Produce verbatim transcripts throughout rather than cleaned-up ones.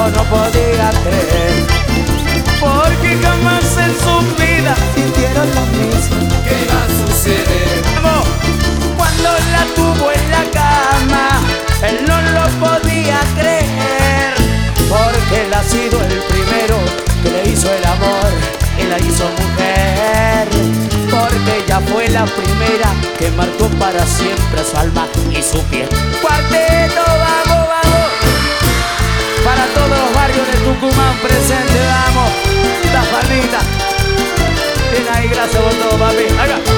cuerpo no podía creer, porque jamás en su vida sintieron lo mismo ¿Qué iba a suceder? Cuando la tuvo en la cama, él no lo podía creer, porque él ha sido el primero que le hizo el amor y la hizo mujer, porque ella fue la primera que marcó para siempre su alma y su piel. Cuarteto, vamos, vamos, para todos los barrios de Tucumán presente, vamos, las palmitas. Bien ahí, gracias por todo, papi. Ahí va.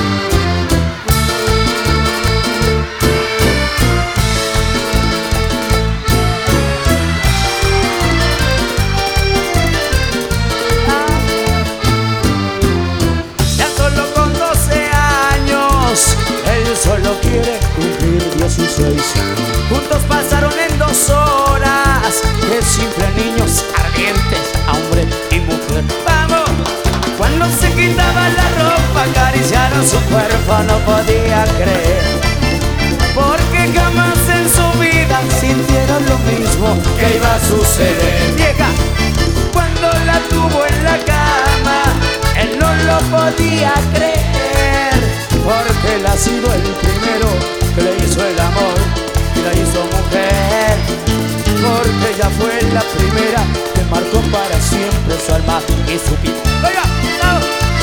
Solo quiere cumplir dieciséis. Juntos pasaron en dos horas de simples niños ardientes a hombre y mujer. ¡Vamos! Cuando se quitaba la ropa, acariciaron su cuerpo, no podía creer, porque jamás en su vida sintieron lo mismo que iba a suceder. Vieja, cuando la tuvo en la cama, él no lo podía creer, porque él ha sido el primero que le hizo el amor y la hizo mujer, porque ella fue la primera que marcó para siempre su alma y su vida. ¡Oiga! ¡Vamos!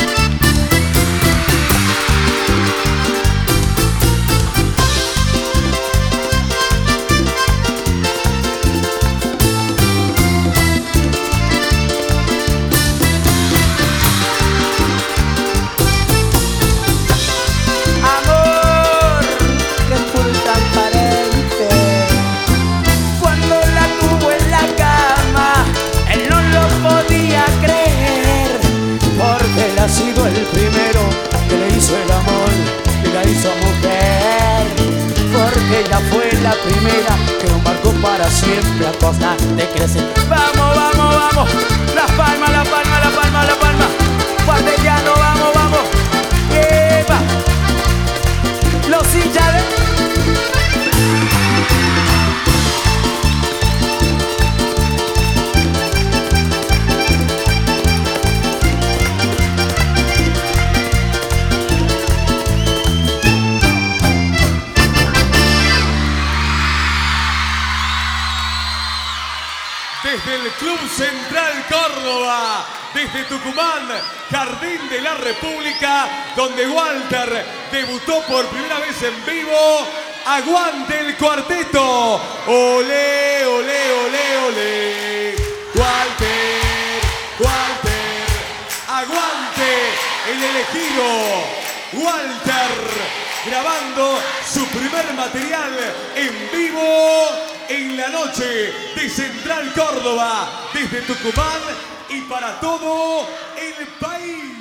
Ha sido el primero que le hizo el amor y la hizo mujer, porque ella fue la primera que nos marcó para siempre a costa de crecer. Vamos, vamos, vamos, las palmas, la palma, la palma, la palma, Guardeñano, vamos, vamos, ¡epa! Los hinchas de... Desde el Club Central Córdoba, desde Tucumán, Jardín de la República, donde Walter debutó por primera vez en vivo. ¡Aguante el cuarteto! ¡Olé, olé, olé, olé! ¡Walter, Walter! ¡Aguante el elegido! Walter grabando su primer material en vivo en la noche de Central Córdoba, desde Tucumán y para todo el país.